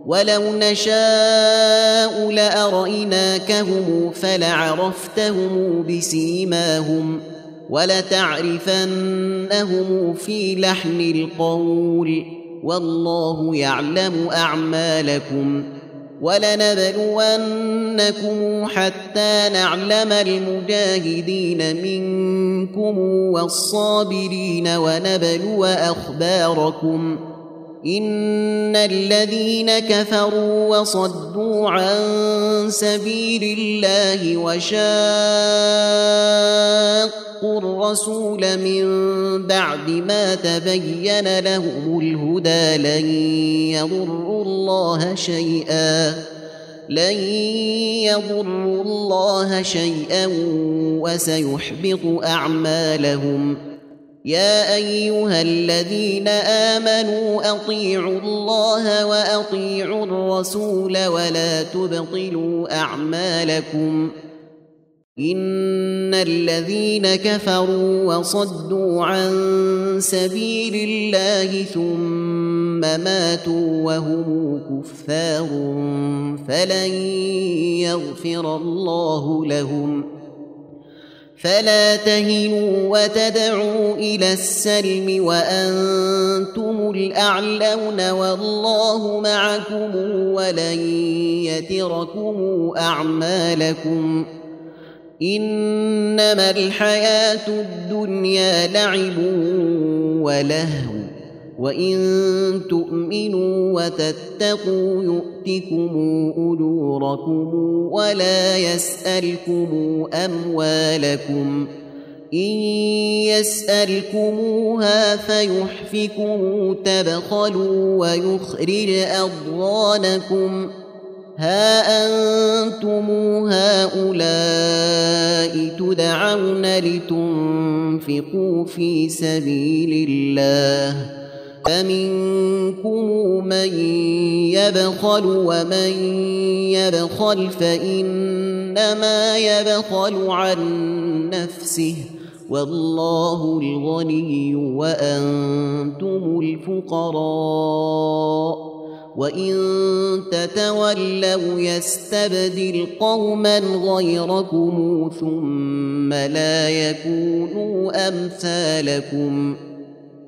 ولو نشاء لأريناكهم فلعرفتهم بسيماهم ولتعرفنهم في لحن القول والله يعلم أعمالكم ولنبلونكم حتى نعلم المجاهدين منكم والصابرين ونبلو أخباركم إن الذين كفروا وصدوا عن سبيل الله وشاقوا الرسول من بعد ما تبين لهم الهدى لن يضروا الله شيئا وسيحبط أعمالهم يا أيها الذين آمنوا أطيعوا الله وأطيعوا الرسول ولا تبطلوا أعمالكم إن الذين كفروا وصدوا عن سبيل الله ثم ماتوا وهم كفار فلن يغفر الله لهم فلا تهنوا وتدعوا إلى السلم وأنتم الأعلون والله معكم ولن يتركم أعمالكم إنما الحياة الدنيا لعب ولهو وإن تؤمنوا وتتقوا يؤتكم أجوركم ولا يسألكم أموالكم إن يسألكموها فيحفكم تبخلوا ويخرج أضغانكم ها أنتم هؤلاء تدعون لتنفقوا في سبيل الله فمنكم من يبخل ومن يبخل فإنما يبخل عن نفسه والله الغني وأنتم الفقراء وإن تتولوا يستبدل قوما غيركم ثم لا يكونوا أمثالكم